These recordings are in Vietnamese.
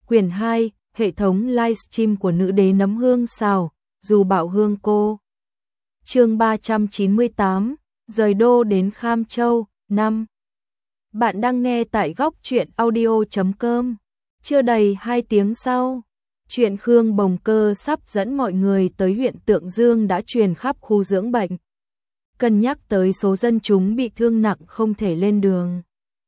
Quyển 2, hệ thống livestream của nữ đế nấm hương xào, dù bạo hương cô. Chương 398, rời đô đến Kham Châu, 5. Bạn đang nghe tại góc truyện audio.com. Chưa đầy 2 tiếng sau, chuyện Khương Bồng Cơ sắp dẫn mọi người tới huyện Tượng Dương đã truyền khắp khu dưỡng bệnh. Cân nhắc tới số dân chúng bị thương nặng không thể lên đường,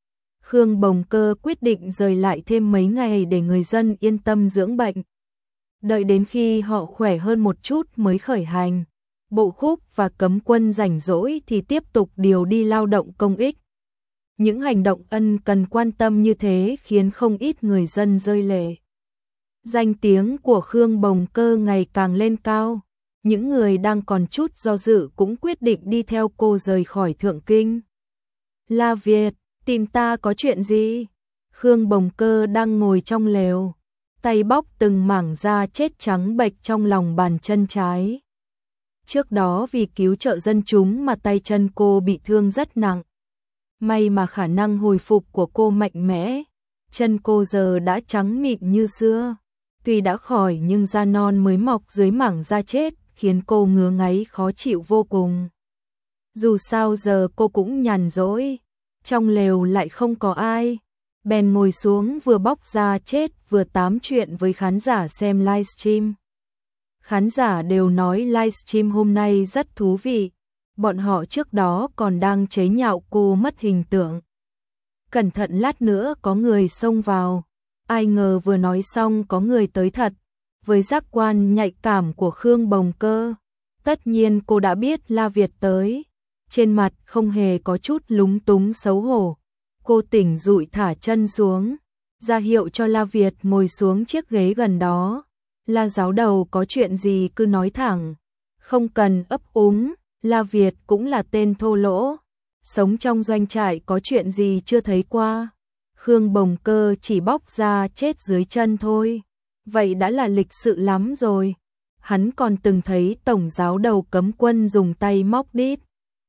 Khương Bồng Cơ quyết định rời lại thêm mấy ngày để người dân yên tâm dưỡng bệnh. Đợi đến khi họ khỏe hơn một chút mới khởi hành. Bộ khúc và cấm quân rảnh rỗi thì tiếp tục điều đi lao động công ích. Những hành động ân cần quan tâm như thế khiến không ít người dân rơi lệ. Danh tiếng của Khương Bồng Cơ ngày càng lên cao. Những người đang còn chút do dự cũng quyết định đi theo cô rời khỏi Thượng Kinh. La Việt, tìm ta có chuyện gì? Khương Bồng Cơ đang ngồi trong lều, tay bóc từng mảng da chết trắng bệch trong lòng bàn chân trái. Trước đó vì cứu trợ dân chúng mà tay chân cô bị thương rất nặng. May mà khả năng hồi phục của cô mạnh mẽ, chân cô giờ đã trắng mịn như xưa. Tuy đã khỏi nhưng da non mới mọc dưới mảng da chết khiến cô ngứa ngáy khó chịu vô cùng. Dù sao giờ cô cũng nhàn rỗi, trong lều lại không có ai, bèn ngồi xuống vừa bóc da chết vừa tám chuyện với khán giả xem livestream. Khán giả đều nói livestream hôm nay rất thú vị, bọn họ trước đó còn đang chế nhạo cô mất hình tượng. Cẩn thận lát nữa có người xông vào, ai ngờ vừa nói xong có người tới thật. Với giác quan nhạy cảm của Khương Bồng Cơ, tất nhiên cô đã biết La Việt tới. Trên mặt không hề có chút lúng túng xấu hổ. Cô tỉnh dụi thả chân xuống, ra hiệu cho La Việt ngồi xuống chiếc ghế gần đó. La giáo đầu có chuyện gì cứ nói thẳng, không cần ấp úng. La Việt cũng là tên thô lỗ, sống trong doanh trại có chuyện gì chưa thấy qua. Khương Bồng Cơ chỉ bóc da chết dưới chân thôi, vậy đã là lịch sự lắm rồi. Hắn còn từng thấy tổng giáo đầu cấm quân dùng tay móc đít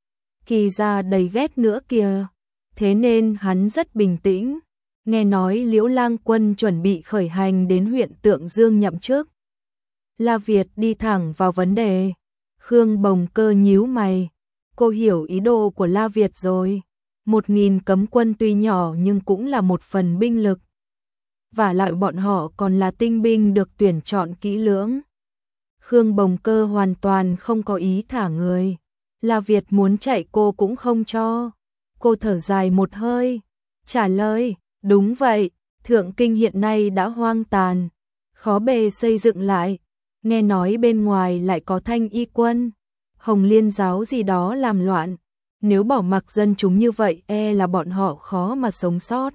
Kỳ ra đầy ghét nữa kìa. Thế nên hắn rất bình tĩnh. Nghe nói Liễu Lang Quân chuẩn bị khởi hành đến huyện Tượng Dương nhậm chức. La Việt đi thẳng vào vấn đề. Khương Bồng Cơ nhíu mày. Cô hiểu ý đồ của La Việt rồi. 1000 cấm quân tuy nhỏ nhưng cũng là một phần binh lực. Vả lại bọn họ còn là tinh binh được tuyển chọn kỹ lưỡng. Khương Bồng Cơ hoàn toàn không có ý thả người. La Việt muốn chạy cô cũng không cho. Cô thở dài một hơi, trả lời, đúng vậy, Thượng Kinh hiện nay đã hoang tàn, khó bề xây dựng lại. Nghe nói bên ngoài lại có Thanh Y quân, Hồng Liên giáo gì đó làm loạn. Nếu bỏ mặc dân chúng như vậy là bọn họ khó mà sống sót.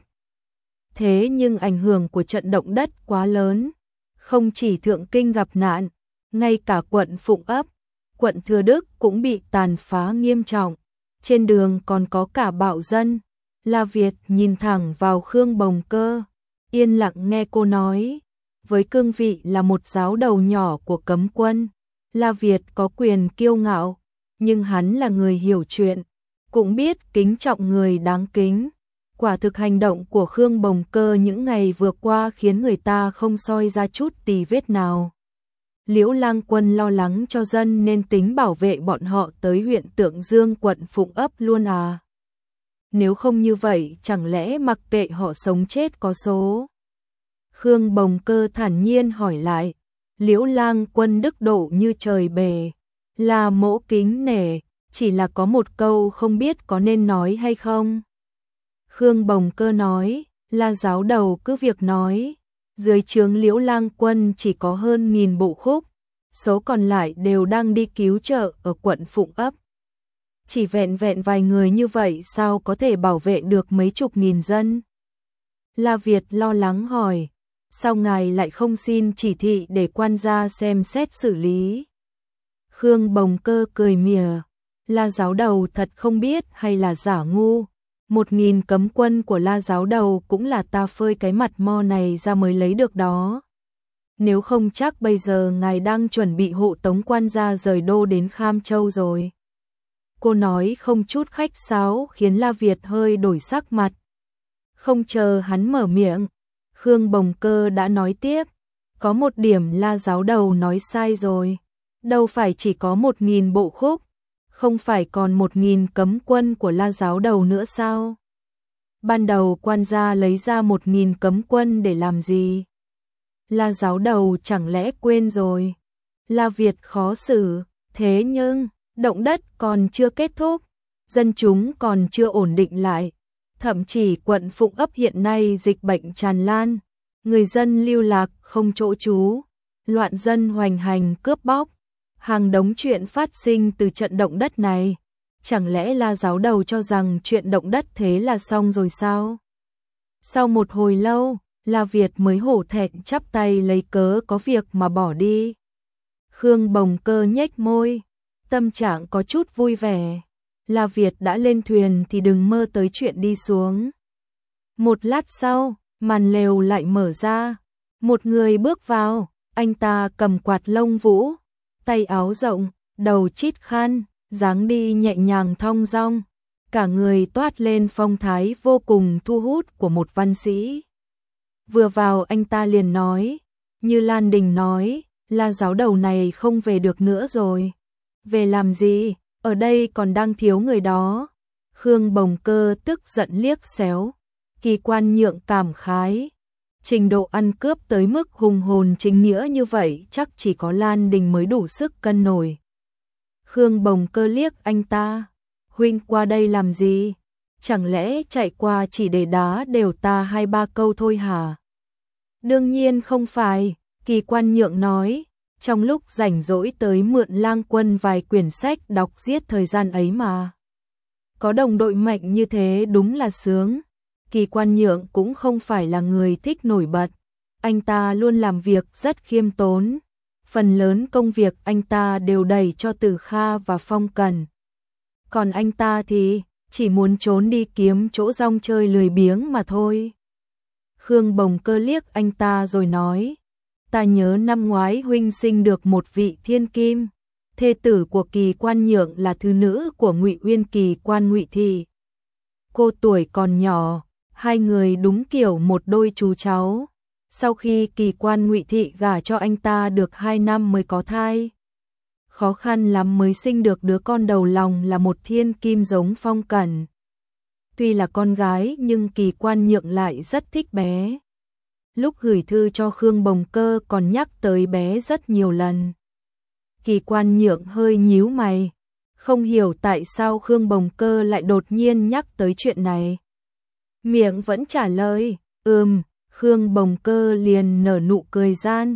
Thế nhưng ảnh hưởng của trận động đất quá lớn. Không chỉ Thượng Kinh gặp nạn, ngay cả quận Phụng Ấp, quận Thừa Đức cũng bị tàn phá nghiêm trọng. Trên đường còn có cả bạo dân. La Việt nhìn thẳng vào Khương Bồng Cơ, yên lặng nghe cô nói. Với cương vị là một giáo đầu nhỏ của cấm quân, La Việt có quyền kiêu ngạo, nhưng hắn là người hiểu chuyện, cũng biết kính trọng người đáng kính. Quả thực hành động của Khương Bồng Cơ những ngày vừa qua khiến người ta không soi ra chút tì vết nào. Liễu Lang Quân lo lắng cho dân nên tính bảo vệ bọn họ tới huyện Tượng Dương quận Phụng Ấp luôn à? Nếu không như vậy chẳng lẽ mặc kệ họ sống chết có số? Khương Bồng Cơ thản nhiên hỏi lại. Liễu Lang Quân đức độ như trời bề, là mỗ kính nể, chỉ là có một câu không biết có nên nói hay không. Khương Bồng Cơ nói, La giáo đầu cứ việc nói. Dưới trướng Liễu Lang Quân chỉ có hơn 1000 bộ khúc, số còn lại đều đang đi cứu trợ ở quận Phụng Ấp. Chỉ vẹn vài người như vậy sao có thể bảo vệ được mấy chục nghìn dân? La Việt lo lắng hỏi, sao ngài lại không xin chỉ thị để quan gia xem xét xử lý? Khương Bồng Cơ cười mỉa, La giáo đầu thật không biết hay là giả ngu. 1000 cấm quân của La giáo đầu cũng là ta phơi cái mặt mo này ra mới lấy được đó. Nếu không chắc bây giờ ngài đang chuẩn bị hộ tống quan gia rời đô đến Kham Châu rồi. Cô nói không chút khách sáo khiến La Việt hơi đổi sắc mặt. Không chờ hắn mở miệng, Khương Bồng Cơ đã nói tiếp, có một điểm La giáo đầu nói sai rồi, đâu phải chỉ có 1.000 bộ khúc, không phải còn 1.000 cấm quân của La giáo đầu nữa sao? Ban đầu quan gia lấy ra 1.000 cấm quân để làm gì? La giáo đầu chẳng lẽ quên rồi? La Việt khó xử, thế nhưng động đất còn chưa kết thúc, dân chúng còn chưa ổn định lại, thậm chí quận Phụng Ấp hiện nay dịch bệnh tràn lan, người dân lưu lạc không chỗ trú, loạn dân hoành hành cướp bóc, hàng đống chuyện phát sinh từ trận động đất này. Chẳng lẽ La giáo đầu cho rằng chuyện động đất thế là xong rồi sao? Sau một hồi lâu, La Việt mới hổ thẹn chắp tay lấy cớ có việc mà bỏ đi. Khương Bồng Cơ nhếch môi, tâm trạng có chút vui vẻ. La Việt đã lên thuyền thì đừng mơ tới chuyện đi xuống. Một lát sau, màn lều lại mở ra. Một người bước vào, anh ta cầm quạt lông vũ, tay áo rộng, đầu chít khăn, dáng đi nhẹ nhàng thong dong. Cả người toát lên phong thái vô cùng thu hút của một văn sĩ. Vừa vào anh ta liền nói, như Lan Đình nói, La giáo đầu này không về được nữa rồi. Về làm gì, ở đây còn đang thiếu người đó. Khương Bồng Cơ tức giận liếc xéo, Kỳ Quan Nhượng cảm khái. Trình độ ăn cướp tới mức hùng hồn chính nghĩa như vậy chắc chỉ có Lan Đình mới đủ sức cân nổi. Khương Bồng Cơ liếc anh ta, huynh qua đây làm gì? Chẳng lẽ chạy qua chỉ để đá đều ta 2-3 câu thôi hả? Đương nhiên không phải, Kỳ Quan Nhượng nói, trong lúc rảnh rỗi tới mượn Lang Quân vài quyển sách đọc giết thời gian ấy mà. Có đồng đội mạnh như thế đúng là sướng. Kỳ Quan Nhượng cũng không phải là người thích nổi bật, anh ta luôn làm việc rất khiêm tốn. Phần lớn công việc anh ta đều đẩy cho Từ Kha và Phong Cẩn. Còn anh ta thì chỉ muốn trốn đi kiếm chỗ rong chơi lười biếng mà thôi. Khương Bồng Cơ liếc anh ta rồi nói, ta nhớ năm ngoái huynh sinh được một vị thiên kim, thê tử của Kỳ Quan Nhượng là thứ nữ của Ngụy Uyên Kỳ Quan Ngụy Thị. Cô tuổi còn nhỏ, hai người đúng kiểu một đôi chú cháu. Sau khi Kỳ Quan Ngụy Thị gả cho anh ta được 2 năm mới có thai. Khó khăn lắm mới sinh được đứa con đầu lòng là một thiên kim giống Phong Cẩn. Tuy là con gái nhưng Kỳ Quan Nhượng lại rất thích bé. Lúc gửi thư cho Khương Bồng Cơ còn nhắc tới bé rất nhiều lần. Kỳ Quan Nhượng hơi nhíu mày, không hiểu tại sao Khương Bồng Cơ lại đột nhiên nhắc tới chuyện này. Miệng vẫn trả lời, Khương Bồng Cơ liền nở nụ cười gian.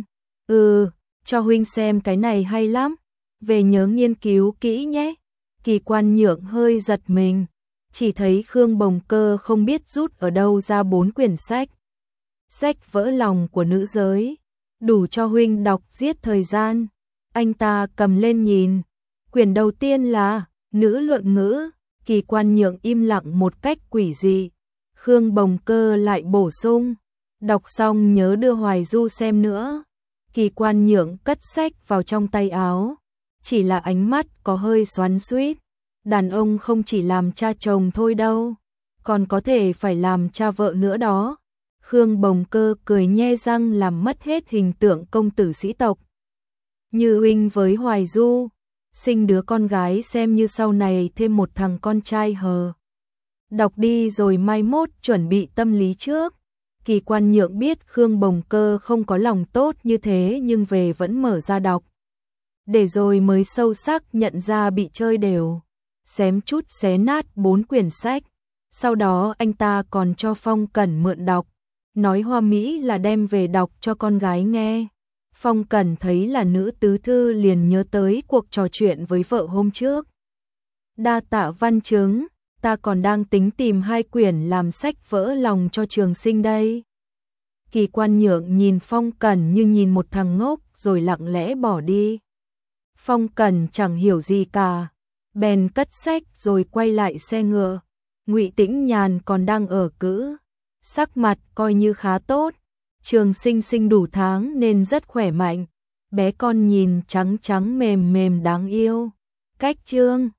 Cho huynh xem cái này hay lắm, về nhớ nghiên cứu kỹ nhé. Kỳ Quan Nhượng hơi giật mình, chỉ thấy Khương Bồng Cơ không biết rút ở đâu ra 4 quyển sách. Sách vỡ lòng của nữ giới, đủ cho huynh đọc giết thời gian. Anh ta cầm lên nhìn, quyển đầu tiên là Nữ luận ngữ. Kỳ Quan Nhượng im lặng một cách quỷ dị. Khương Bồng Cơ lại bổ sung, đọc xong nhớ đưa Hoài Du xem nữa. Kỳ Quan Nhượng cất sách vào trong tay áo, chỉ là ánh mắt có hơi xoắn xuýt. Đàn ông không chỉ làm cha chồng thôi đâu, còn có thể phải làm cha vợ nữa đó. Khương Bồng Cơ cười nhe răng làm mất hết hình tượng công tử sĩ tộc. Như huynh với Hoài Du, sinh đứa con gái xem như sau này thêm một thằng con trai hờ. Đọc đi rồi mai mốt chuẩn bị tâm lý trước. Kỳ Quan Nhượng biết Khương Bồng Cơ không có lòng tốt như thế nhưng về vẫn mở ra đọc. Để rồi mới sâu sắc nhận ra bị chơi đều. Xém chút xé nát 4 quyển sách. Sau đó anh ta còn cho Phong Cẩn mượn đọc. Nói hoa mỹ là đem về đọc cho con gái nghe. Phong Cẩn thấy là nữ tứ thư liền nhớ tới cuộc trò chuyện với vợ hôm trước. Đa tạ văn chứng, ta còn đang tính tìm 2 quyển làm sách vỡ lòng cho trường sinh đây. Kỳ Quan Nhượng nhìn Phong Cẩn như nhìn một thằng ngốc rồi lặng lẽ bỏ đi. Phong Cẩn chẳng hiểu gì cả, bèn cất sách rồi quay lại xe ngựa. Ngụy Tĩnh Nhàn còn đang ở cữ, sắc mặt coi như khá tốt. Trường sinh sinh đủ tháng nên rất khỏe mạnh, bé con nhìn trắng trắng mềm mềm đáng yêu. Cách chương